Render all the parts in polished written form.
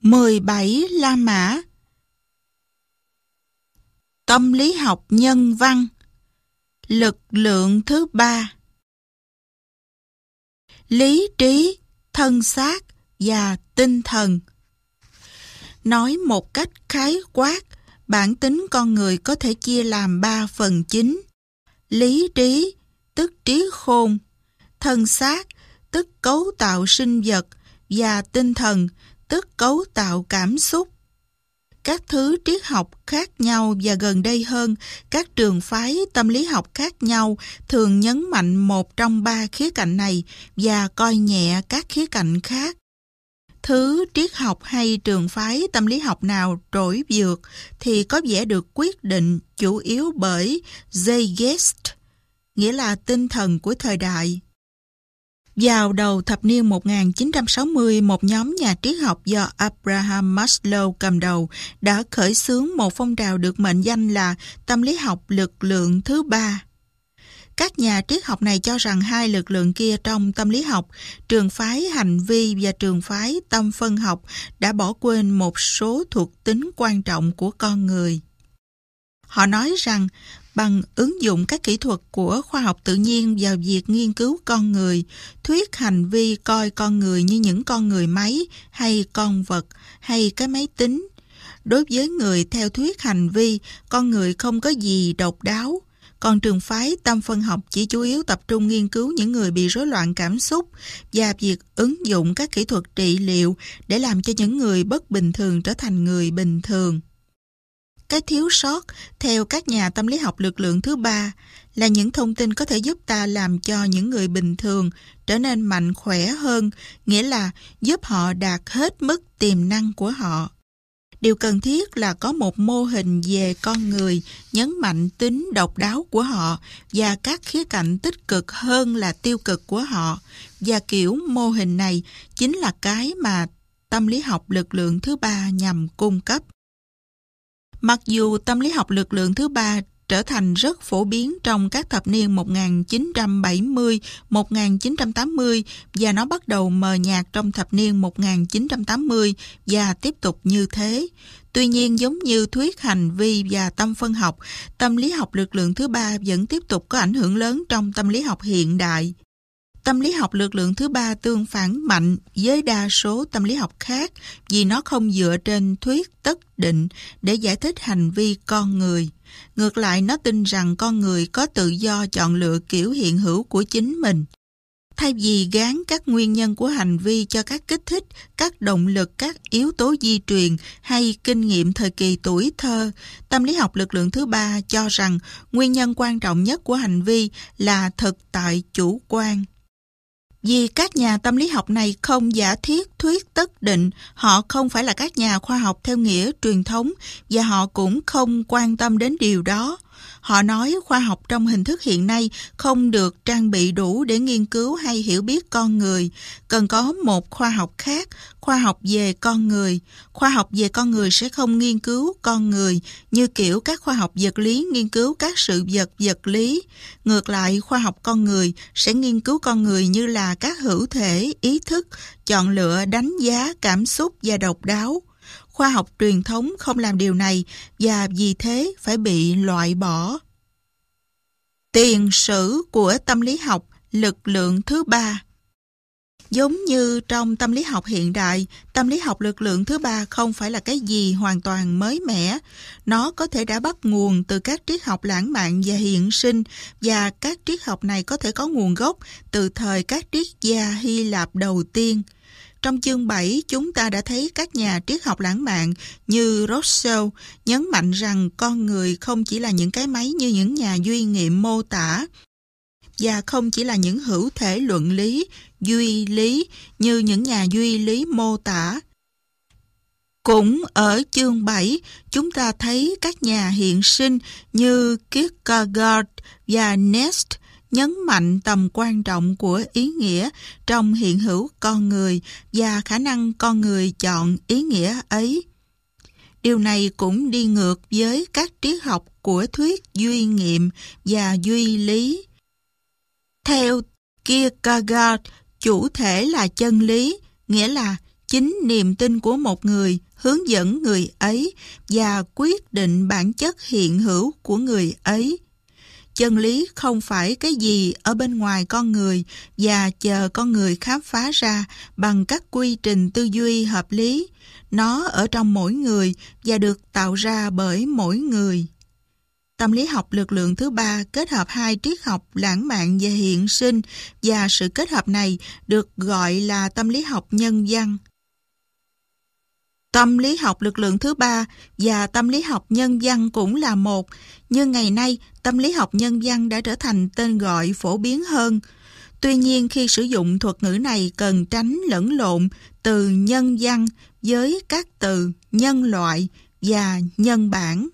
17 La Mã. Tâm lý học nhân văn. Lực lượng thứ ba. Lý trí, thân xác và tinh thần. Nói một cách khái quát, bản tính con người có thể chia làm 3 phần chính. Lý trí, tức trí khôn; thân xác, tức cấu tạo sinh vật; và tinh thần, tức cấu tạo cảm xúc. Các thứ triết học khác nhau và gần đây hơn, các trường phái tâm lý học khác nhau thường nhấn mạnh một trong 3 khía cạnh này và coi nhẹ các khía cạnh khác. Thứ triết học hay trường phái tâm lý học nào trỗi vượt thì có vẻ được quyết định chủ yếu bởi Zeitgeist, nghĩa là tinh thần của thời đại. Vào đầu thập niên 1960, một nhóm nhà triết học do Abraham Maslow cầm đầu đã khởi xướng một phong trào được mệnh danh là tâm lý học lực lượng thứ ba. Các nhà triết học này cho rằng 2 lực lượng kia trong tâm lý học, trường phái hành vi và trường phái tâm phân học, đã bỏ quên một số thuộc tính quan trọng của con người. Họ nói rằng bằng ứng dụng các kỹ thuật của khoa học tự nhiên vào việc nghiên cứu con người, thuyết hành vi coi con người như những con người máy hay con vật hay cái máy tính. Đối với người theo thuyết hành vi, con người không có gì độc đáo, còn trường phái tâm phân học chỉ chủ yếu tập trung nghiên cứu những người bị rối loạn cảm xúc và việc ứng dụng các kỹ thuật trị liệu để làm cho những người bất bình thường trở thành người bình thường. Cái thiếu sót, theo các nhà tâm lý học lực lượng thứ ba, là những thông tin có thể giúp ta làm cho những người bình thường trở nên mạnh khỏe hơn, nghĩa là giúp họ đạt hết mức tiềm năng của họ. Điều cần thiết là có một mô hình về con người nhấn mạnh tính độc đáo của họ và các khía cạnh tích cực hơn là tiêu cực của họ, và kiểu mô hình này chính là cái mà tâm lý học lực lượng thứ ba nhằm cung cấp. Mặc dù tâm lý học lực lượng thứ ba trở thành rất phổ biến trong các thập niên 1970, 1980 và nó bắt đầu mờ nhạt trong thập niên 1980 và tiếp tục như thế. Tuy nhiên, giống như thuyết hành vi và tâm phân học, tâm lý học lực lượng thứ ba vẫn tiếp tục có ảnh hưởng lớn trong tâm lý học hiện đại. Tâm lý học lực lượng thứ ba tương phản mạnh với đa số tâm lý học khác vì nó không dựa trên thuyết tất định để giải thích hành vi con người. Ngược lại, nó tin rằng con người có tự do chọn lựa kiểu hiện hữu của chính mình. Thay vì gán các nguyên nhân của hành vi cho các kích thích, các động lực, các yếu tố di truyền hay kinh nghiệm thời kỳ tuổi thơ, tâm lý học lực lượng thứ ba cho rằng nguyên nhân quan trọng nhất của hành vi là thực tại chủ quan. Vì các nhà tâm lý học này không giả thiết thuyết tất định, họ không phải là các nhà khoa học theo nghĩa truyền thống và họ cũng không quan tâm đến điều đó. Họ nói khoa học trong hình thức hiện nay không được trang bị đủ để nghiên cứu hay hiểu biết con người. Cần có một khoa học khác, khoa học về con người. Khoa học về con người sẽ không nghiên cứu con người như kiểu các khoa học vật lý nghiên cứu các sự vật vật lý. Ngược lại, khoa học con người sẽ nghiên cứu con người như là các hữu thể, ý thức, chọn lựa, đánh giá, cảm xúc và độc đáo. Khoa học truyền thống không làm điều này và vì thế phải bị loại bỏ. Tiền sử của tâm lý học lực lượng thứ ba. Giống như trong tâm lý học hiện đại, tâm lý học lực lượng thứ ba không phải là cái gì hoàn toàn mới mẻ. Nó có thể đã bắt nguồn từ các triết học lãng mạn và hiện sinh, và các triết học này có thể có nguồn gốc từ thời các triết gia Hy Lạp đầu tiên. Trong chương 7, chúng ta đã thấy các nhà triết học lãng mạn như Rousseau nhấn mạnh rằng con người không chỉ là những cái máy như những nhà duy nghiệm mô tả, và không chỉ là những hữu thể luận lý, duy lý như những nhà duy lý mô tả. Cũng ở chương 7, chúng ta thấy các nhà hiện sinh như Kierkegaard và Nest nhấn mạnh tầm quan trọng của ý nghĩa trong hiện hữu con người và khả năng con người chọn ý nghĩa ấy. Điều này cũng đi ngược với các triết học của thuyết duy nghiệm và duy lý. Theo Kierkegaard, chủ thể là chân lý, nghĩa là chính niềm tin của một người hướng dẫn người ấy và quyết định bản chất hiện hữu của người ấy. Chân lý không phải cái gì ở bên ngoài con người và chờ con người khám phá ra bằng các quy trình tư duy hợp lý. Nó ở trong mỗi người và được tạo ra bởi mỗi người. Tâm lý học lực lượng thứ ba kết hợp hai triết học lãng mạn và hiện sinh, và sự kết hợp này được gọi là tâm lý học nhân văn. Tâm lý học lực lượng thứ ba và tâm lý học nhân văn cũng là một, nhưng ngày nay tâm lý học nhân văn đã trở thành tên gọi phổ biến hơn. Tuy nhiên, khi sử dụng thuật ngữ này cần tránh lẫn lộn từ nhân văn với các từ nhân loại và nhân bản.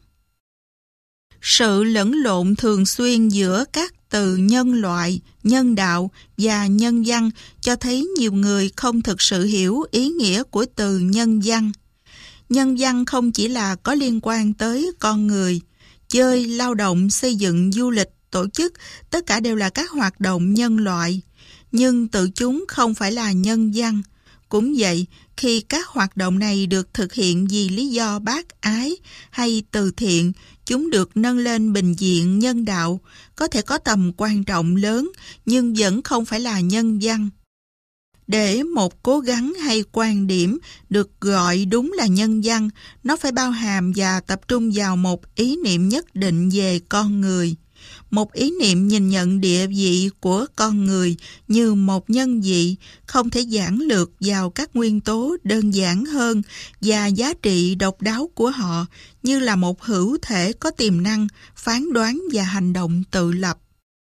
Sự lẫn lộn thường xuyên giữa các từ nhân loại, nhân đạo và nhân văn cho thấy nhiều người không thực sự hiểu ý nghĩa của từ nhân văn. Nhân văn không chỉ là có liên quan tới con người, chơi, lao động, xây dựng, du lịch, tổ chức, tất cả đều là các hoạt động nhân loại, nhưng tự chúng không phải là nhân văn. Cũng vậy, khi các hoạt động này được thực hiện vì lý do bác ái hay từ thiện, chúng được nâng lên bình diện nhân đạo, có thể có tầm quan trọng lớn, nhưng vẫn không phải là nhân văn. Để một cố gắng hay quan điểm được gọi đúng là nhân văn, nó phải bao hàm và tập trung vào một ý niệm nhất định về con người. Một ý niệm nhìn nhận địa vị của con người như một nhân vị, không thể giản lược vào các nguyên tố đơn giản hơn và giá trị độc đáo của họ như là một hữu thể có tiềm năng, phán đoán và hành động tự lập.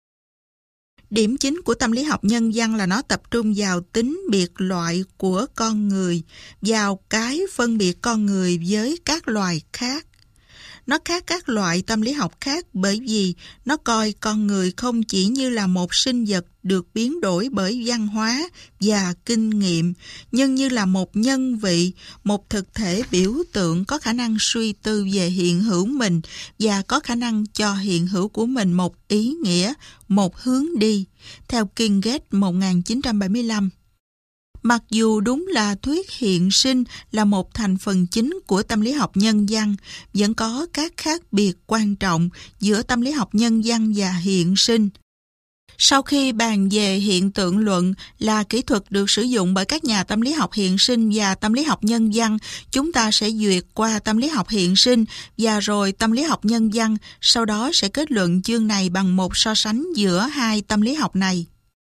Điểm chính của tâm lý học nhân văn là nó tập trung vào tính biệt loại của con người, vào cái phân biệt con người với các loài khác. Nó khác các loại tâm lý học khác bởi vì nó coi con người không chỉ như là một sinh vật được biến đổi bởi văn hóa và kinh nghiệm, nhưng như là một nhân vị, một thực thể biểu tượng có khả năng suy tư về hiện hữu mình và có khả năng cho hiện hữu của mình một ý nghĩa, một hướng đi, theo Kinget 1975. Mặc dù đúng là thuyết hiện sinh là một thành phần chính của tâm lý học nhân văn, vẫn có các khác biệt quan trọng giữa tâm lý học nhân văn và hiện sinh. Sau khi bàn về hiện tượng luận là kỹ thuật được sử dụng bởi các nhà tâm lý học hiện sinh và tâm lý học nhân văn, chúng ta sẽ duyệt qua tâm lý học hiện sinh và rồi tâm lý học nhân văn, sau đó sẽ kết luận chương này bằng một so sánh giữa hai tâm lý học này.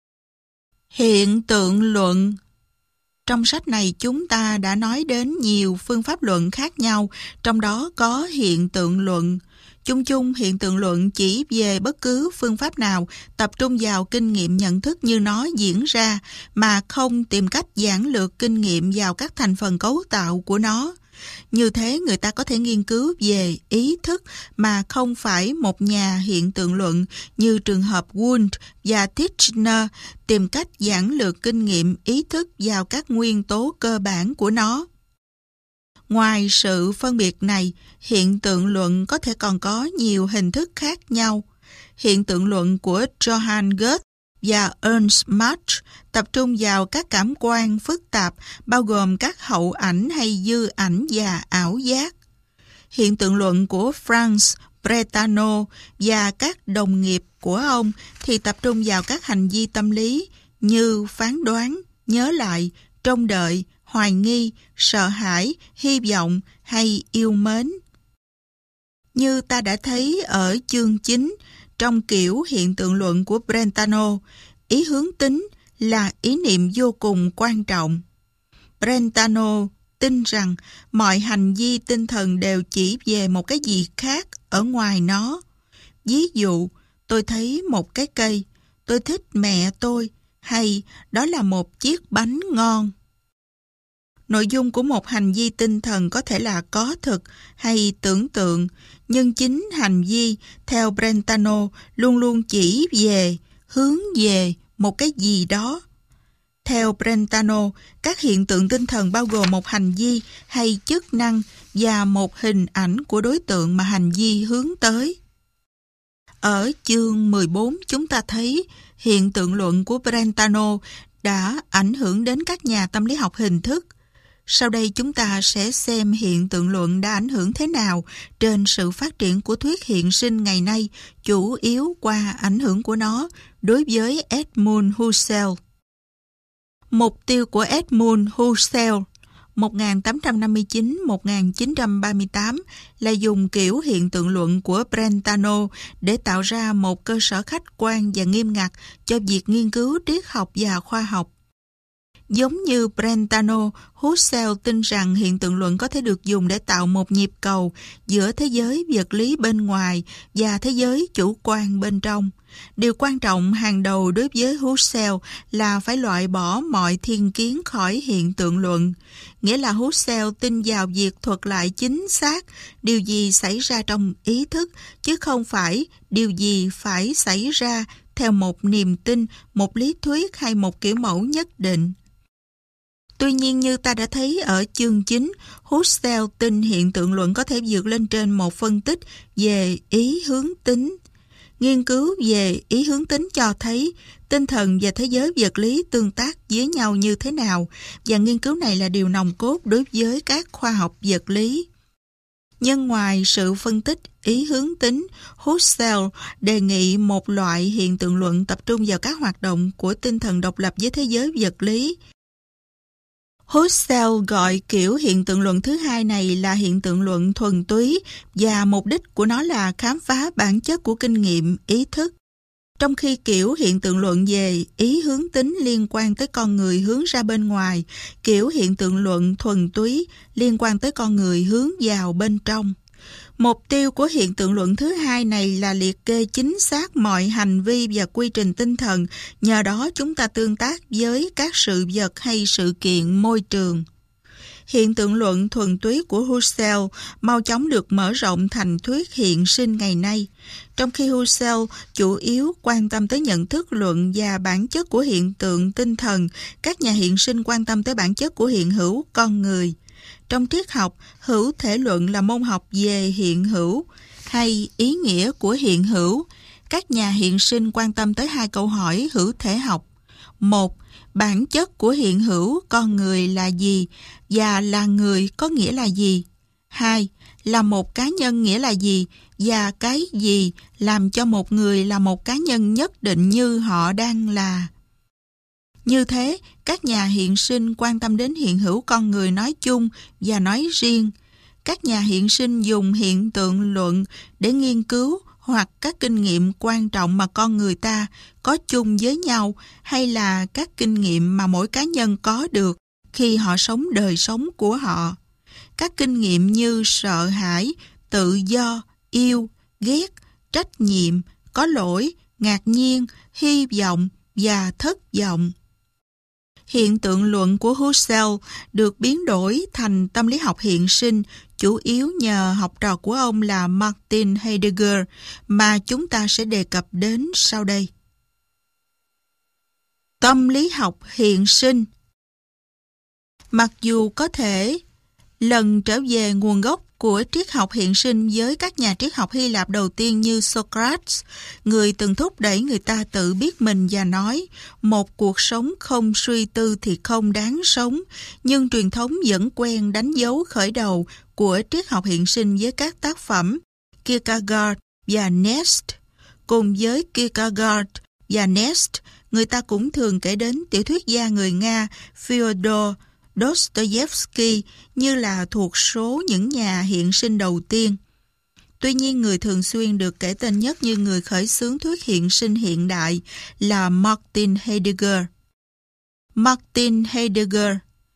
Hiện tượng luận. Trong sách này chúng ta đã nói đến nhiều phương pháp luận khác nhau, trong đó có hiện tượng luận. Chung chung, hiện tượng luận chỉ về bất cứ phương pháp nào tập trung vào kinh nghiệm nhận thức như nó diễn ra, mà không tìm cách giản lược kinh nghiệm vào các thành phần cấu tạo của nó. Như thế người ta có thể nghiên cứu về ý thức mà không phải một nhà hiện tượng luận như trường hợp Wundt và Titchener tìm cách giản lược kinh nghiệm ý thức vào các nguyên tố cơ bản của nó. Ngoài sự phân biệt này, hiện tượng luận có thể còn có nhiều hình thức khác nhau. Hiện tượng luận của Johann Goethe và Ernst Mach tập trung vào các cảm quan phức tạp, bao gồm các hậu ảnh hay dư ảnh và ảo giác. Hiện tượng luận của Franz Brentano và các đồng nghiệp của ông thì tập trung vào các hành vi tâm lý như phán đoán, nhớ lại, trông đợi, hoài nghi, sợ hãi, hy vọng hay yêu mến. Như ta đã thấy ở chương 9, trong kiểu hiện tượng luận của Brentano, ý hướng tính là ý niệm vô cùng quan trọng. Brentano tin rằng mọi hành vi tinh thần đều chỉ về một cái gì khác ở ngoài nó. Ví dụ, tôi thấy một cái cây, tôi thích mẹ tôi, hay đó là một chiếc bánh ngon. Nội dung của một hành vi tinh thần có thể là có thực hay tưởng tượng, nhưng chính hành vi, theo Brentano, luôn luôn chỉ về, hướng về một cái gì đó. Theo Brentano, các hiện tượng tinh thần bao gồm một hành vi hay chức năng và một hình ảnh của đối tượng mà hành vi hướng tới. Ở chương 14 chúng ta thấy hiện tượng luận của Brentano đã ảnh hưởng đến các nhà tâm lý học hình thức. Sau đây chúng ta sẽ xem hiện tượng luận đã ảnh hưởng thế nào trên sự phát triển của thuyết hiện sinh ngày nay, chủ yếu qua ảnh hưởng của nó đối với Edmund Husserl. Mục tiêu của Edmund Husserl 1859-1938 là dùng kiểu hiện tượng luận của Brentano để tạo ra một cơ sở khách quan và nghiêm ngặt cho việc nghiên cứu triết học và khoa học. Giống như Brentano, Husserl tin rằng hiện tượng luận có thể được dùng để tạo một nhịp cầu giữa thế giới vật lý bên ngoài và thế giới chủ quan bên trong. Điều quan trọng hàng đầu đối với Husserl là phải loại bỏ mọi thiên kiến khỏi hiện tượng luận. Nghĩa là Husserl tin vào việc thuật lại chính xác điều gì xảy ra trong ý thức, chứ không phải điều gì phải xảy ra theo một niềm tin, một lý thuyết hay một kiểu mẫu nhất định. Tuy nhiên, như ta đã thấy ở chương 9, Husserl tin hiện tượng luận có thể vượt lên trên một phân tích về ý hướng tính. Nghiên cứu về ý hướng tính cho thấy tinh thần và thế giới vật lý tương tác với nhau như thế nào, và nghiên cứu này là điều nòng cốt đối với các khoa học vật lý. Nhưng ngoài sự phân tích ý hướng tính, Husserl đề nghị một loại hiện tượng luận tập trung vào các hoạt động của tinh thần độc lập với thế giới vật lý. Husserl gọi kiểu hiện tượng luận thứ hai này là hiện tượng luận thuần túy, và mục đích của nó là khám phá bản chất của kinh nghiệm ý thức. Trong khi kiểu hiện tượng luận về ý hướng tính liên quan tới con người hướng ra bên ngoài, kiểu hiện tượng luận thuần túy liên quan tới con người hướng vào bên trong. Mục tiêu của hiện tượng luận thứ hai này là liệt kê chính xác mọi hành vi và quy trình tinh thần, nhờ đó chúng ta tương tác với các sự vật hay sự kiện môi trường. Hiện tượng luận thuần túy của Husserl mau chóng được mở rộng thành thuyết hiện sinh ngày nay. Trong khi Husserl chủ yếu quan tâm tới nhận thức luận và bản chất của hiện tượng tinh thần, các nhà hiện sinh quan tâm tới bản chất của hiện hữu con người. Trong triết học, hữu thể luận là môn học về hiện hữu hay ý nghĩa của hiện hữu. Các nhà hiện sinh quan tâm tới hai câu hỏi hữu thể học. 1. Bản chất của hiện hữu con người là gì và là người có nghĩa là gì? 2. Là một cá nhân nghĩa là gì và cái gì làm cho một người là một cá nhân nhất định như họ đang là? Như thế, các nhà hiện sinh quan tâm đến hiện hữu con người nói chung và nói riêng. Các nhà hiện sinh dùng hiện tượng luận để nghiên cứu hoặc các kinh nghiệm quan trọng mà con người ta có chung với nhau, hay là các kinh nghiệm mà mỗi cá nhân có được khi họ sống đời sống của họ. Các kinh nghiệm như sợ hãi, tự do, yêu, ghét, trách nhiệm, có lỗi, ngạc nhiên, hy vọng và thất vọng. Hiện tượng luận của Husserl được biến đổi thành tâm lý học hiện sinh, chủ yếu nhờ học trò của ông là Martin Heidegger, mà chúng ta sẽ đề cập đến sau đây. Tâm lý học hiện sinh. Mặc dù có thể lần trở về nguồn gốc của triết học hiện sinh với các nhà triết học Hy Lạp đầu tiên như Socrates, người từng thúc đẩy người ta tự biết mình và nói một cuộc sống không suy tư thì không đáng sống, nhưng truyền thống vẫn quen đánh dấu khởi đầu của triết học hiện sinh với các tác phẩm Kierkegaard và Nest. Cùng với Kierkegaard và Nest, người ta cũng thường kể đến tiểu thuyết gia người Nga Fyodor Dostoevsky như là thuộc số những nhà hiện sinh đầu tiên. Tuy nhiên, người thường xuyên được kể tên nhất như người khởi xướng thuyết hiện sinh hiện đại là Martin Heidegger. Martin Heidegger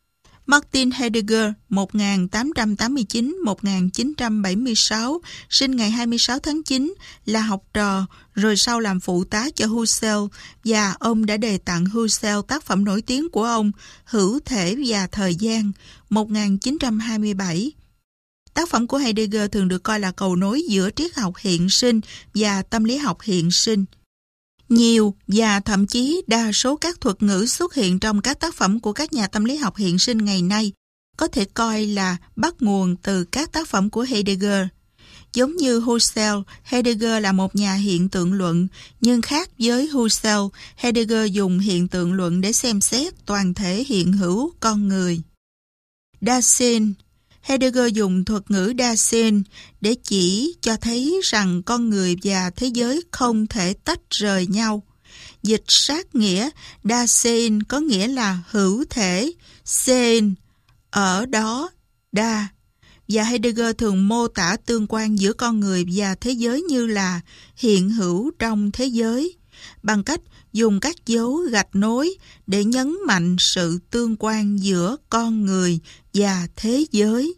1889-1976, sinh ngày 26 tháng 9, là học trò, rồi sau làm phụ tá cho Husserl, và ông đã đề tặng Husserl tác phẩm nổi tiếng của ông, Hữu thể và thời gian, 1927. Tác phẩm của Heidegger thường được coi là cầu nối giữa triết học hiện sinh và tâm lý học hiện sinh. Nhiều và thậm chí đa số các thuật ngữ xuất hiện trong các tác phẩm của các nhà tâm lý học hiện sinh ngày nay có thể coi là bắt nguồn từ các tác phẩm của Heidegger. Giống như Husserl, Heidegger là một nhà hiện tượng luận, nhưng khác với Husserl, Heidegger dùng hiện tượng luận để xem xét toàn thể hiện hữu con người. Dasein. Heidegger dùng thuật ngữ Dasein để chỉ cho thấy rằng con người và thế giới không thể tách rời nhau. Dịch sát nghĩa Dasein có nghĩa là hữu thể, sein, ở đó, đa. Và Heidegger thường mô tả tương quan giữa con người và thế giới như là hiện hữu trong thế giới, bằng cách dùng các dấu gạch nối để nhấn mạnh sự tương quan giữa con người và thế giới.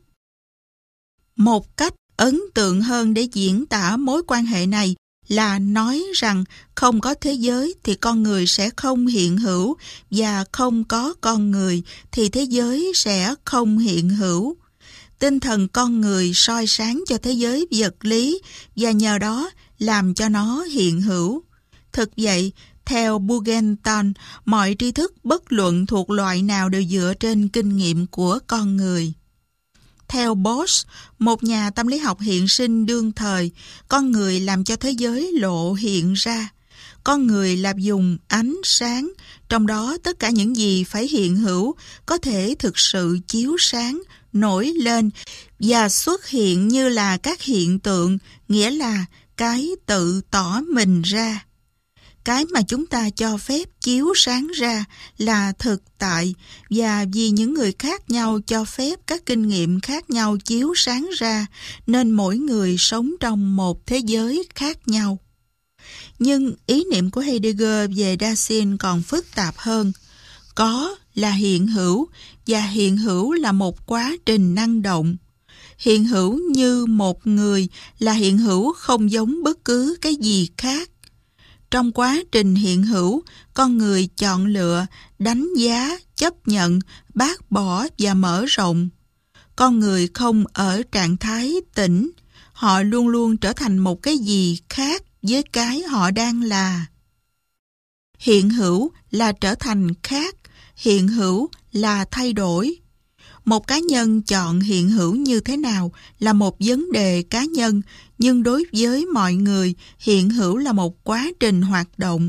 Một cách ấn tượng hơn để diễn tả mối quan hệ này là nói rằng không có thế giới thì con người sẽ không hiện hữu, và không có con người thì thế giới sẽ không hiện hữu. Tinh thần con người soi sáng cho thế giới vật lý và nhờ đó làm cho nó hiện hữu. Thực vậy, theo Bugenton, mọi tri thức bất luận thuộc loại nào đều dựa trên kinh nghiệm của con người. Theo Bosch, một nhà tâm lý học hiện sinh đương thời, con người làm cho thế giới lộ hiện ra. Con người là dùng ánh sáng, trong đó tất cả những gì phải hiện hữu có thể thực sự chiếu sáng, nổi lên và xuất hiện như là các hiện tượng, nghĩa là cái tự tỏ mình ra. Cái mà chúng ta cho phép chiếu sáng ra là thực tại, và vì những người khác nhau cho phép các kinh nghiệm khác nhau chiếu sáng ra, nên mỗi người sống trong một thế giới khác nhau. Nhưng ý niệm của Heidegger về Dasein còn phức tạp hơn. Có là hiện hữu, và hiện hữu là một quá trình năng động. Hiện hữu như một người là hiện hữu không giống bất cứ cái gì khác. Trong quá trình hiện hữu, con người chọn lựa, đánh giá, chấp nhận, bác bỏ và mở rộng. Con người không ở trạng thái tĩnh, họ luôn luôn trở thành một cái gì khác với cái họ đang là. Hiện hữu là trở thành khác, hiện hữu là thay đổi. Một cá nhân chọn hiện hữu như thế nào là một vấn đề cá nhân, nhưng đối với mọi người, hiện hữu là một quá trình hoạt động.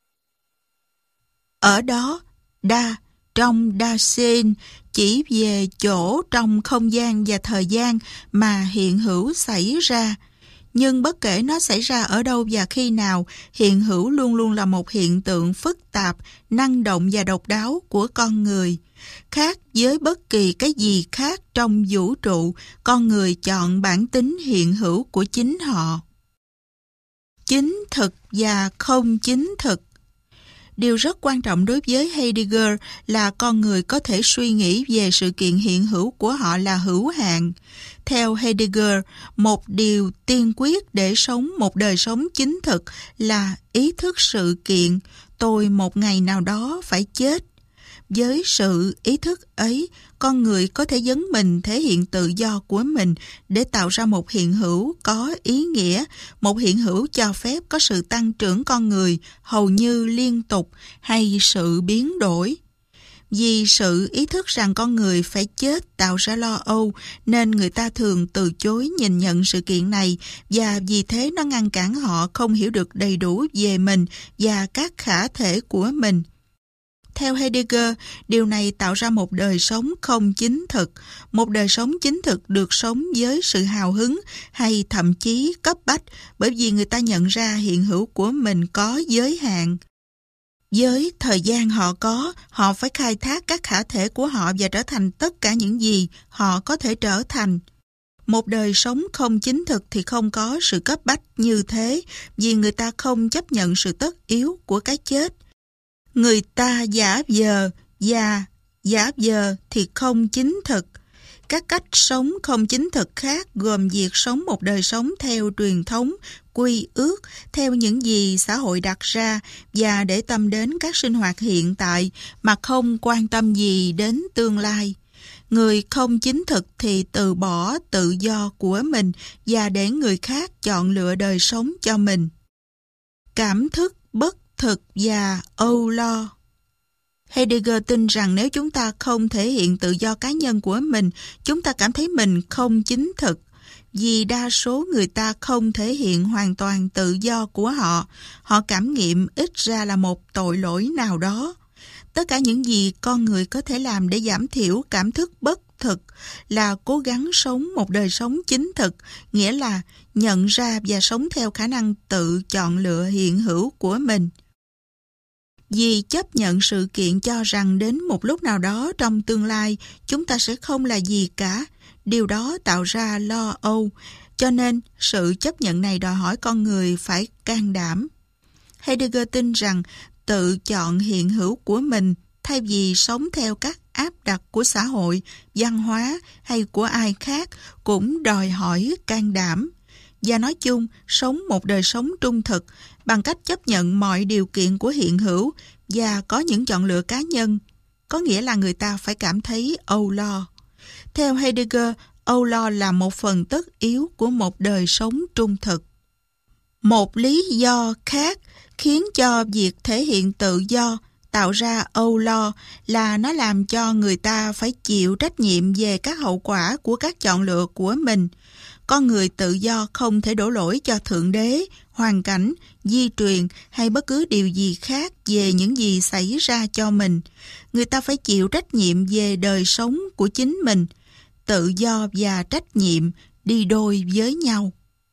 Ở đó, trong Dasein chỉ về chỗ trong không gian và thời gian mà hiện hữu xảy ra. Nhưng bất kể nó xảy ra ở đâu và khi nào, hiện hữu luôn luôn là một hiện tượng phức tạp, năng động và độc đáo của con người. Khác với bất kỳ cái gì khác trong vũ trụ, con người chọn bản tính hiện hữu của chính họ. Chính thực và không chính thực. Điều rất quan trọng đối với Heidegger là con người có thể suy nghĩ về sự kiện hiện hữu của họ là hữu hạn. Theo Heidegger, một điều tiên quyết để sống một đời sống chính thực là ý thức sự kiện tôi một ngày nào đó phải chết. Với sự ý thức ấy, con người có thể dấn mình thể hiện tự do của mình để tạo ra một hiện hữu có ý nghĩa, một hiện hữu cho phép có sự tăng trưởng con người hầu như liên tục hay sự biến đổi. Vì sự ý thức rằng con người phải chết tạo ra lo âu, nên người ta thường từ chối nhìn nhận sự kiện này, và vì thế nó ngăn cản họ không hiểu được đầy đủ về mình và các khả thể của mình. Theo Heidegger, điều này tạo ra một đời sống không chính thực. Một đời sống chính thực được sống với sự hào hứng hay thậm chí cấp bách, bởi vì người ta nhận ra hiện hữu của mình có giới hạn. Với thời gian họ có, họ phải khai thác các khả thể của họ và trở thành tất cả những gì họ có thể trở thành. Một đời sống không chính thực thì không có sự cấp bách như thế, vì người ta không chấp nhận sự tất yếu của cái chết. Người ta giả vờ và giả vờ thì không chính thực. Các cách sống không chính thực khác gồm việc sống một đời sống theo truyền thống, quy ước, theo những gì xã hội đặt ra và để tâm đến các sinh hoạt hiện tại mà không quan tâm gì đến tương lai. Người không chính thực thì từ bỏ tự do của mình và để người khác chọn lựa đời sống cho mình. Cảm thức bất thực và âu lo. Heidegger tin rằng nếu chúng ta không thể hiện tự do cá nhân của mình, chúng ta cảm thấy mình không chính thực. Vì đa số người ta không thể hiện hoàn toàn tự do của họ, họ cảm nghiệm ít ra là một tội lỗi nào đó. Tất cả những gì con người có thể làm để giảm thiểu cảm thức bất thực, là cố gắng sống một đời sống chính thực, nghĩa là nhận ra và sống theo khả năng tự chọn lựa hiện hữu của mình. Vì chấp nhận sự kiện cho rằng đến một lúc nào đó trong tương lai chúng ta sẽ không là gì cả, điều đó tạo ra lo âu, cho nên sự chấp nhận này đòi hỏi con người phải can đảm. Heidegger tin rằng tự chọn hiện hữu của mình thay vì sống theo các áp đặt của xã hội, văn hóa hay của ai khác cũng đòi hỏi can đảm. Và nói chung, sống một đời sống trung thực bằng cách chấp nhận mọi điều kiện của hiện hữu và có những chọn lựa cá nhân, có nghĩa là người ta phải cảm thấy âu lo. Theo Heidegger, âu lo là một phần tất yếu của một đời sống trung thực. Một lý do khác khiến cho việc thể hiện tự do tạo ra âu lo là nó làm cho người ta phải chịu trách nhiệm về các hậu quả của các chọn lựa của mình. Con người tự do không thể đổ lỗi cho Thượng Đế, hoàn cảnh, di truyền hay bất cứ điều gì khác về những gì xảy ra cho mình. Người ta phải chịu trách nhiệm về đời sống của chính mình. Tự do và trách nhiệm đi đôi với nhau.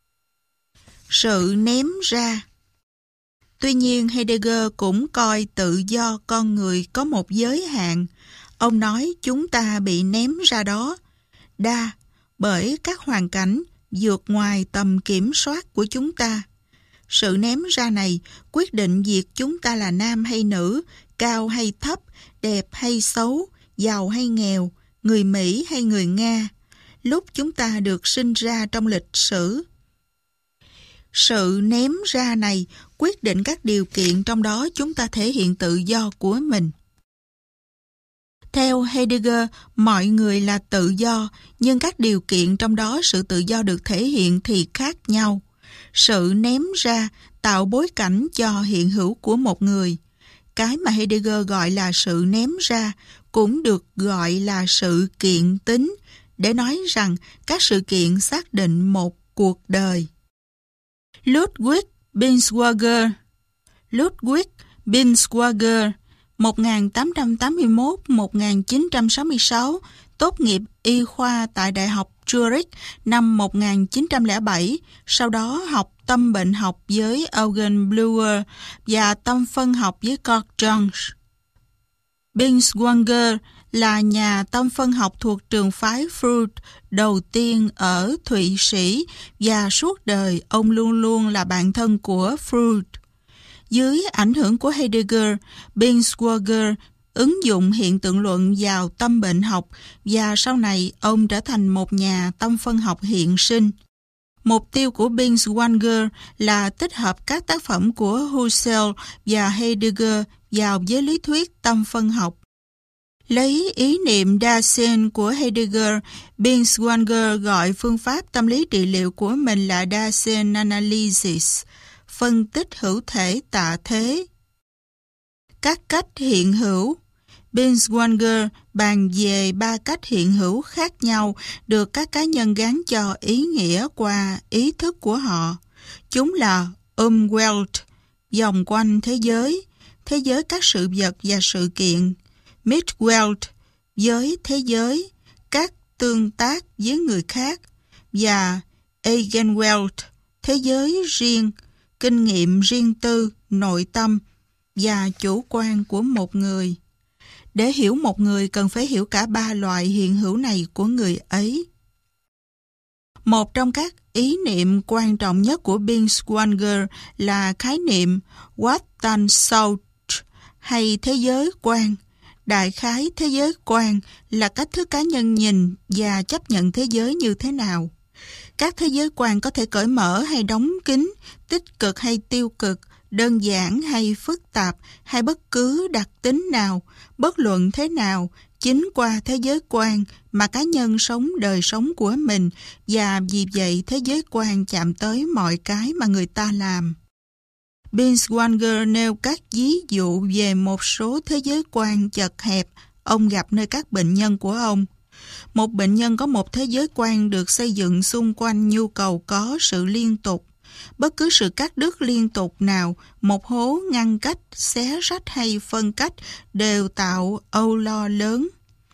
Sự ném ra. Tuy nhiên, Heidegger cũng coi tự do con người có một giới hạn. Ông nói chúng ta bị ném ra đó, bởi các hoàn cảnh vượt ngoài tầm kiểm soát của chúng ta. Sự ném ra này quyết định việc chúng ta là nam hay nữ, cao hay thấp, đẹp hay xấu, giàu hay nghèo, người Mỹ hay người Nga, lúc chúng ta được sinh ra trong lịch sử. Sự ném ra này quyết định các điều kiện trong đó chúng ta thể hiện tự do của mình. Theo Heidegger, mọi người là tự do, nhưng các điều kiện trong đó sự tự do được thể hiện thì khác nhau. Sự ném ra tạo bối cảnh cho hiện hữu của một người. Cái mà Heidegger gọi là sự ném ra cũng được gọi là sự kiện tính, để nói rằng các sự kiện xác định một cuộc đời. Ludwig Binswanger 1881-1966 tốt nghiệp y khoa tại Đại học Zurich năm 1907, sau đó học tâm bệnh học với Eugen Bleuler và tâm phân học với Carl Jung. Binswanger là nhà tâm phân học thuộc trường phái Freud đầu tiên ở Thụy Sĩ và suốt đời ông luôn luôn là bạn thân của Freud. Dưới ảnh hưởng của Heidegger, Binswanger ứng dụng hiện tượng luận vào tâm bệnh học và sau này ông trở thành một nhà tâm phân học hiện sinh. Mục tiêu của Binswanger là tích hợp các tác phẩm của Husserl và Heidegger vào với lý thuyết tâm phân học. Lấy ý niệm Dasein của Heidegger, Binswanger gọi phương pháp tâm lý trị liệu của mình là Dasein Analysis, phân tích hữu thể tạ thế. Các cách hiện hữu. Binswanger bàn về 3 cách hiện hữu khác nhau được các cá nhân gán cho ý nghĩa qua ý thức của họ. Chúng là Welt, vòng quanh thế giới các sự vật và sự kiện, Mitwelt, với thế giới, các tương tác với người khác, và Eigenwelt, thế giới riêng, kinh nghiệm riêng tư, nội tâm và chủ quan của một người. Để hiểu một người cần phải hiểu cả 3 loại hiện hữu này của người ấy. Một trong các ý niệm quan trọng nhất của Binswanger là khái niệm Weltanschauung hay thế giới quan. Đại khái thế giới quan là cách thức cá nhân nhìn và chấp nhận thế giới như thế nào. Các thế giới quan có thể cởi mở hay đóng kín, tích cực hay tiêu cực, đơn giản hay phức tạp, hay bất cứ đặc tính nào, bất luận thế nào, chính qua thế giới quan mà cá nhân sống đời sống của mình, và vì vậy thế giới quan chạm tới mọi cái mà người ta làm. Binswanger nêu các ví dụ về một số thế giới quan chật hẹp ông gặp nơi các bệnh nhân của ông. Một bệnh nhân có một thế giới quan được xây dựng xung quanh nhu cầu có sự liên tục. Bất cứ sự cắt đứt liên tục nào, một hố ngăn cách, xé rách hay phân cách đều tạo âu lo lớn.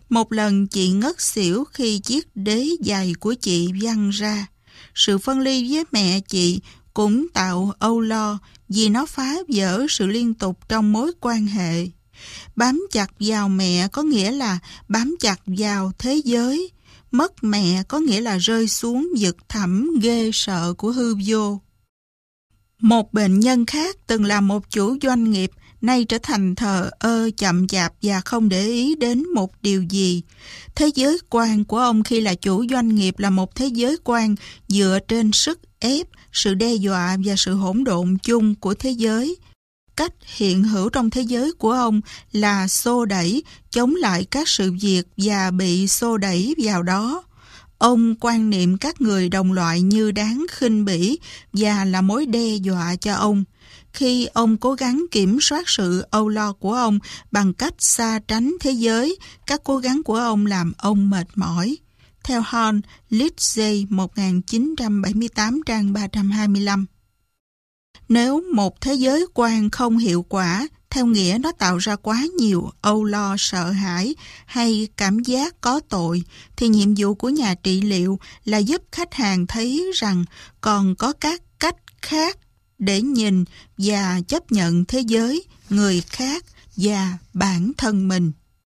Một lần chị ngất xỉu khi chiếc đế giày của chị văng ra. Sự phân ly với mẹ chị cũng tạo âu lo vì nó phá vỡ sự liên tục trong mối quan hệ. Bám chặt vào mẹ có nghĩa là bám chặt vào thế giới. Mất mẹ có nghĩa là rơi xuống vực thẳm ghê sợ của hư vô. Một bệnh nhân khác từng là một chủ doanh nghiệp, nay trở thành thờ ơ, chậm chạp và không để ý đến một điều gì. Thế giới quan của ông khi là chủ doanh nghiệp là một thế giới quan dựa trên sức ép, sự đe dọa và sự hỗn độn chung của thế giới. Cách hiện hữu trong thế giới của ông là xô đẩy, chống lại các sự việc và bị xô đẩy vào đó. Ông quan niệm các người đồng loại như đáng khinh bỉ và là mối đe dọa cho ông. Khi ông cố gắng kiểm soát sự âu lo của ông bằng cách xa tránh thế giới, các cố gắng của ông làm ông mệt mỏi. Theo Horn, Lidsey 1978 trang 325. Nếu một thế giới quan không hiệu quả, theo nghĩa nó tạo ra quá nhiều âu lo sợ hãi hay cảm giác có tội, thì nhiệm vụ của nhà trị liệu là giúp khách hàng thấy rằng còn có các cách khác để nhìn và chấp nhận thế giới, người khác và bản thân mình.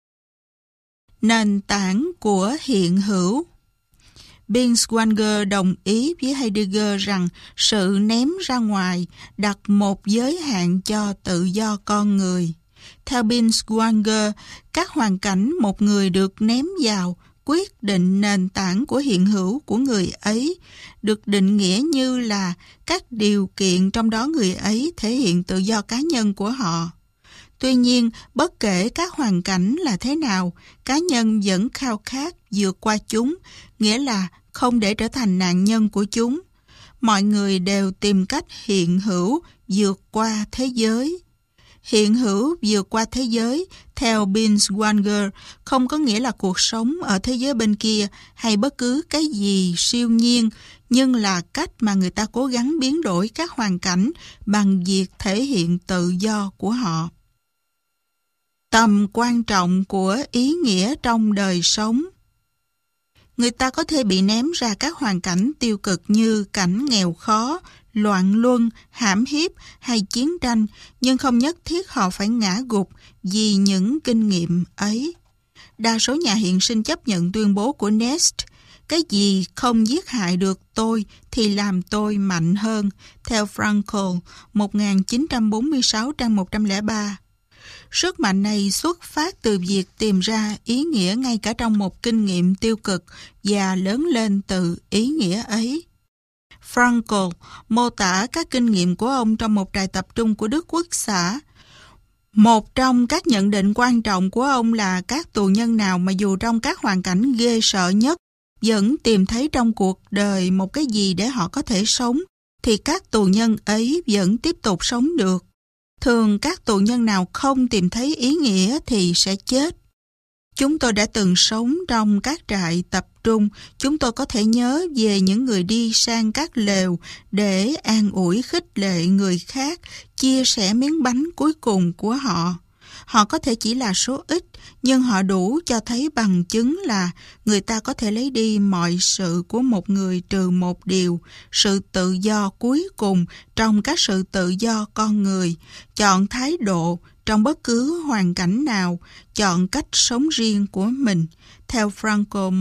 Nền tảng của hiện hữu. Binswanger đồng ý với Heidegger rằng sự ném ra ngoài đặt một giới hạn cho tự do con người. Theo Binswanger, các hoàn cảnh một người được ném vào quyết định nền tảng của hiện hữu của người ấy, được định nghĩa như là các điều kiện trong đó người ấy thể hiện tự do cá nhân của họ. Tuy nhiên, bất kể các hoàn cảnh là thế nào, cá nhân vẫn khao khát vượt qua chúng, nghĩa là không để trở thành nạn nhân của chúng. Mọi người đều tìm cách hiện hữu vượt qua thế giới. Hiện hữu vượt qua thế giới, theo Binswanger, không có nghĩa là cuộc sống ở thế giới bên kia hay bất cứ cái gì siêu nhiên, nhưng là cách mà người ta cố gắng biến đổi các hoàn cảnh bằng việc thể hiện tự do của họ. Tầm quan trọng của ý nghĩa trong đời sống. Người ta có thể bị ném ra các hoàn cảnh tiêu cực như cảnh nghèo khó, loạn luân, hãm hiếp hay chiến tranh, nhưng không nhất thiết họ phải ngã gục vì những kinh nghiệm ấy. Đa số nhà hiện sinh chấp nhận tuyên bố của Nest, cái gì không giết hại được tôi thì làm tôi mạnh hơn, theo Frankl, 1946 trang 103. Sức mạnh này xuất phát từ việc tìm ra ý nghĩa ngay cả trong một kinh nghiệm tiêu cực và lớn lên từ ý nghĩa ấy. Frankl mô tả các kinh nghiệm của ông trong một trại tập trung của Đức Quốc xã. Một trong các nhận định quan trọng của ông là các tù nhân nào mà dù trong các hoàn cảnh ghê sợ nhất vẫn tìm thấy trong cuộc đời một cái gì để họ có thể sống, thì các tù nhân ấy vẫn tiếp tục sống được. Thường các tù nhân nào không tìm thấy ý nghĩa thì sẽ chết. Chúng tôi đã từng sống trong các trại tập trung, chúng tôi có thể nhớ về những người đi sang các lều để an ủi khích lệ người khác, chia sẻ miếng bánh cuối cùng của họ. Họ có thể chỉ là số ít, nhưng họ đủ cho thấy bằng chứng là người ta có thể lấy đi mọi sự của một người trừ một điều, sự tự do cuối cùng trong các sự tự do con người, chọn thái độ trong bất cứ hoàn cảnh nào, chọn cách sống riêng của mình, theo Frankl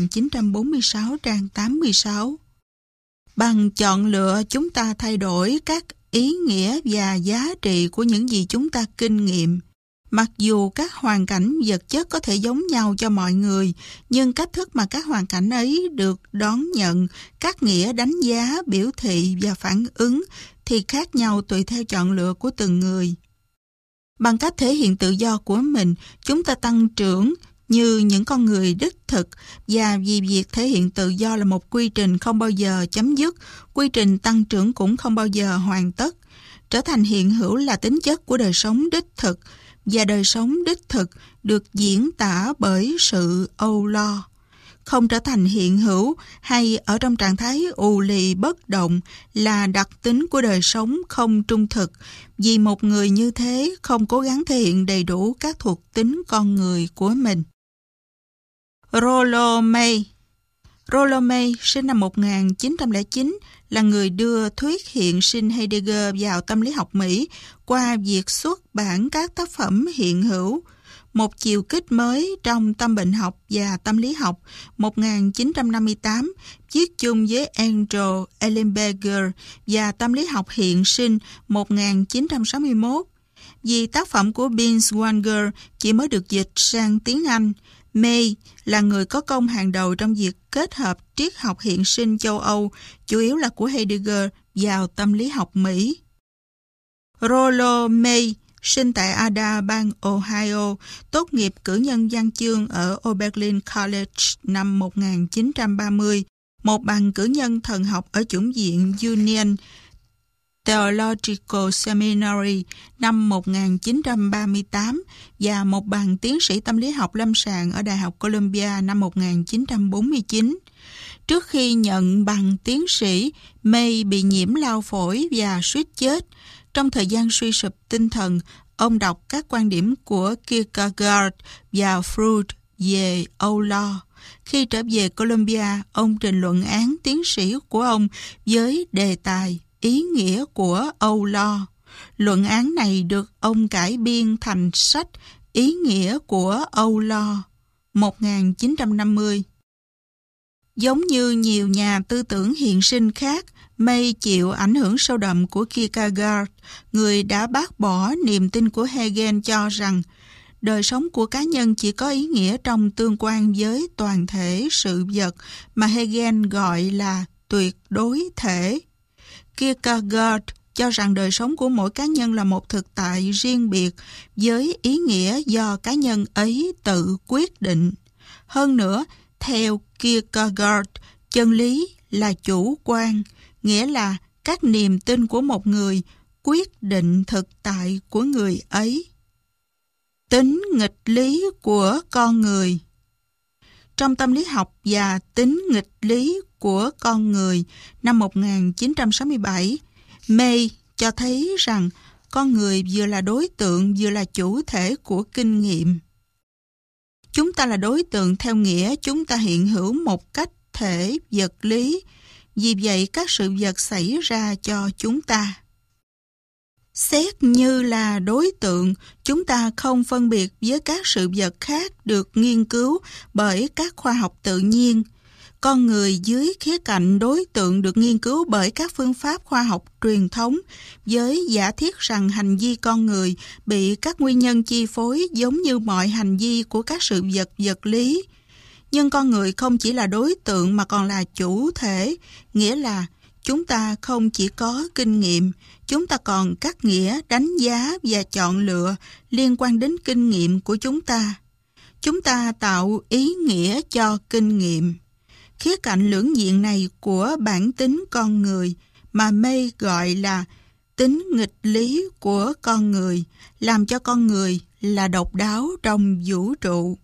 1946 trang 86. Bằng chọn lựa chúng ta thay đổi các ý nghĩa và giá trị của những gì chúng ta kinh nghiệm. Mặc dù các hoàn cảnh vật chất có thể giống nhau cho mọi người, nhưng cách thức mà các hoàn cảnh ấy được đón nhận, các nghĩa đánh giá, biểu thị và phản ứng thì khác nhau tùy theo chọn lựa của từng người. Bằng cách thể hiện tự do của mình, chúng ta tăng trưởng như những con người đích thực, và vì việc thể hiện tự do là một quy trình không bao giờ chấm dứt, quy trình tăng trưởng cũng không bao giờ hoàn tất. Trở thành hiện hữu là tính chất của đời sống đích thực, và đời sống đích thực được diễn tả bởi sự âu lo. Không trở thành hiện hữu hay ở trong trạng thái ù lì bất động là đặc tính của đời sống không trung thực, vì một người như thế không cố gắng thể hiện đầy đủ các thuộc tính con người của mình. Rollo May. Rollo May sinh năm 1909 là người đưa thuyết hiện sinh Heidegger vào tâm lý học Mỹ qua việc xuất bản các tác phẩm hiện hữu. Một chiều kích mới trong tâm bệnh học và tâm lý học 1958, viết chung với Andrew Ellenberger và tâm lý học hiện sinh 1961. Vì tác phẩm của Binswanger chỉ mới được dịch sang tiếng Anh, May là người có công hàng đầu trong việc kết hợp triết học hiện sinh châu Âu, chủ yếu là của Heidegger, vào tâm lý học Mỹ. Rollo May sinh tại Ada, bang Ohio, tốt nghiệp cử nhân văn chương ở Oberlin College năm 1930, một bằng cử nhân thần học ở chủng viện Union Theological Seminary năm 1938 và một bằng tiến sĩ tâm lý học lâm sàng ở Đại học Columbia năm 1949. Trước khi nhận bằng tiến sĩ, May bị nhiễm lao phổi và suýt chết. Trong thời gian suy sụp tinh thần, ông đọc các quan điểm của Kierkegaard và Freud về âu lo. Khi trở về Columbia, ông trình luận án tiến sĩ của ông với đề tài ý nghĩa của âu lo. Luận án này được ông cải biên thành sách Ý nghĩa của âu lo 1950. Giống như nhiều nhà tư tưởng hiện sinh khác, May chịu ảnh hưởng sâu đậm của Kierkegaard, người đã bác bỏ niềm tin của Hegel cho rằng đời sống của cá nhân chỉ có ý nghĩa trong tương quan với toàn thể sự vật mà Hegel gọi là tuyệt đối thể. Kierkegaard cho rằng đời sống của mỗi cá nhân là một thực tại riêng biệt với ý nghĩa do cá nhân ấy tự quyết định. Hơn nữa, theo Kierkegaard, chân lý là chủ quan, nghĩa là các niềm tin của một người quyết định thực tại của người ấy. Tính nghịch lý của con người. Trong tâm lý học và tính nghịch lý của con người năm 1967, May cho thấy rằng con người vừa là đối tượng vừa là chủ thể của kinh nghiệm. Chúng ta là đối tượng theo nghĩa chúng ta hiện hữu một cách thể vật lý, vì vậy các sự vật xảy ra cho chúng ta. Xét như là đối tượng, chúng ta không phân biệt với các sự vật khác được nghiên cứu bởi các khoa học tự nhiên. Con người dưới khía cạnh đối tượng được nghiên cứu bởi các phương pháp khoa học truyền thống với giả thiết rằng hành vi con người bị các nguyên nhân chi phối giống như mọi hành vi của các sự vật vật lý. Nhưng con người không chỉ là đối tượng mà còn là chủ thể, nghĩa là chúng ta không chỉ có kinh nghiệm, chúng ta còn các nghĩa đánh giá và chọn lựa liên quan đến kinh nghiệm của chúng ta. Chúng ta tạo ý nghĩa cho kinh nghiệm. Khía cạnh lưỡng diện này của bản tính con người mà May gọi là tính nghịch lý của con người làm cho con người là độc đáo trong vũ trụ.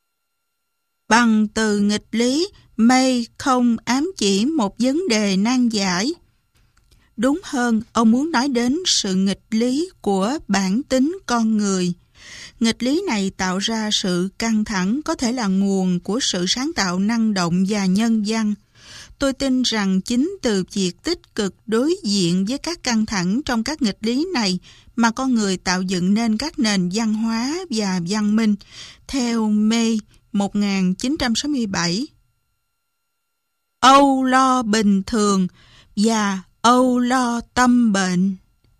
Bằng từ nghịch lý, May không ám chỉ một vấn đề nan giải. Đúng hơn, ông muốn nói đến sự nghịch lý của bản tính con người. Nghịch lý này tạo ra sự căng thẳng có thể là nguồn của sự sáng tạo năng động và nhân văn. Tôi tin rằng chính từ việc tích cực đối diện với các căng thẳng trong các nghịch lý này mà con người tạo dựng nên các nền văn hóa và văn minh, theo May 1967. Âu lo bình thường và âu lo tâm bệnh.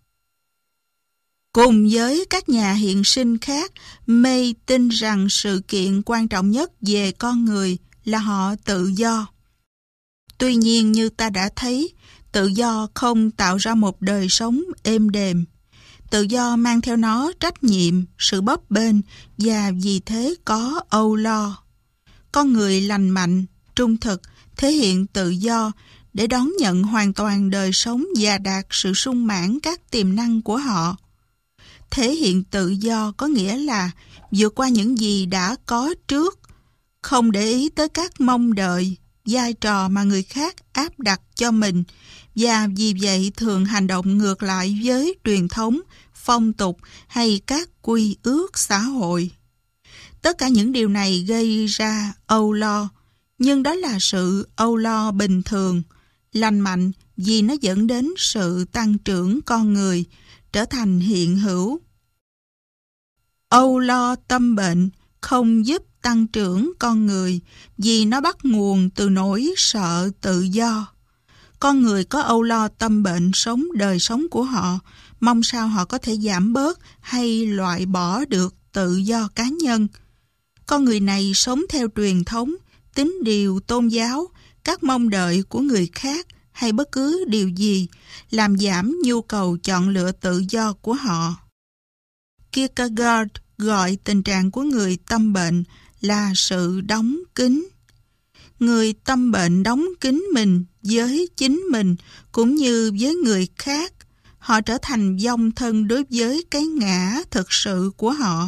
Cùng với các nhà hiện sinh khác, May tin rằng sự kiện quan trọng nhất về con người là họ tự do. Tuy nhiên, như ta đã thấy, tự do không tạo ra một đời sống êm đềm. Tự do mang theo nó trách nhiệm, sự bấp bênh và vì thế có âu lo. Con người lành mạnh, trung thực, thể hiện tự do để đón nhận hoàn toàn đời sống và đạt sự sung mãn các tiềm năng của họ. Thể hiện tự do có nghĩa là vượt qua những gì đã có trước, không để ý tới các mong đợi, vai trò mà người khác áp đặt cho mình và vì vậy thường hành động ngược lại với truyền thống, phong tục hay các quy ước xã hội. Tất cả những điều này gây ra âu lo, nhưng đó là sự âu lo bình thường, lành mạnh vì nó dẫn đến sự tăng trưởng con người, trở thành hiện hữu. Âu lo tâm bệnh không giúp tăng trưởng con người vì nó bắt nguồn từ nỗi sợ tự do. Con người có âu lo tâm bệnh sống đời sống của họ, mong sao họ có thể giảm bớt hay loại bỏ được tự do cá nhân. Con người này sống theo truyền thống, tín điều tôn giáo, các mong đợi của người khác hay bất cứ điều gì, làm giảm nhu cầu chọn lựa tự do của họ. Kierkegaard gọi tình trạng của người tâm bệnh là sự đóng kín. Người tâm bệnh đóng kín mình với chính mình cũng như với người khác. Họ trở thành vong thân đối với cái ngã thực sự của họ.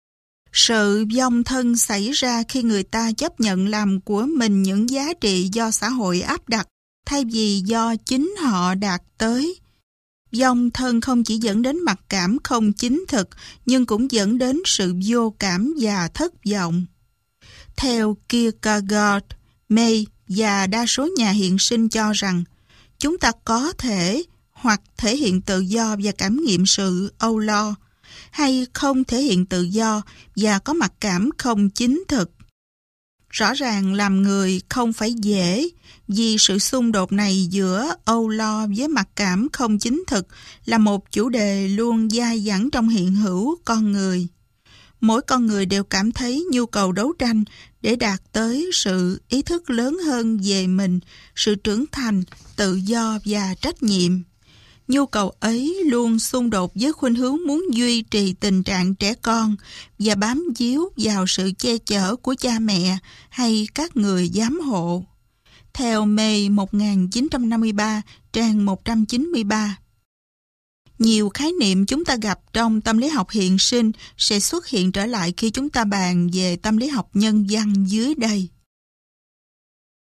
Sự vong thân xảy ra khi người ta chấp nhận làm của mình những giá trị do xã hội áp đặt thay vì do chính họ đạt tới. Vong thân không chỉ dẫn đến mặc cảm không chính thực, nhưng cũng dẫn đến sự vô cảm và thất vọng. Theo Kierkegaard, May và đa số nhà hiện sinh cho rằng chúng ta có thể hoặc thể hiện tự do và cảm nghiệm sự âu lo, hay không thể hiện tự do và có mặc cảm không chính thực. Rõ ràng làm người không phải dễ, vì sự xung đột này giữa âu lo với mặc cảm không chính thực là một chủ đề luôn dai dẳng trong hiện hữu con người. Mỗi con người đều cảm thấy nhu cầu đấu tranh để đạt tới sự ý thức lớn hơn về mình, sự trưởng thành, tự do và trách nhiệm. Nhu cầu ấy luôn xung đột với khuynh hướng muốn duy trì tình trạng trẻ con và bám víu vào sự che chở của cha mẹ hay các người giám hộ. Theo May 1953, trang 193. Nhiều khái niệm chúng ta gặp trong tâm lý học hiện sinh sẽ xuất hiện trở lại khi chúng ta bàn về tâm lý học nhân văn dưới đây.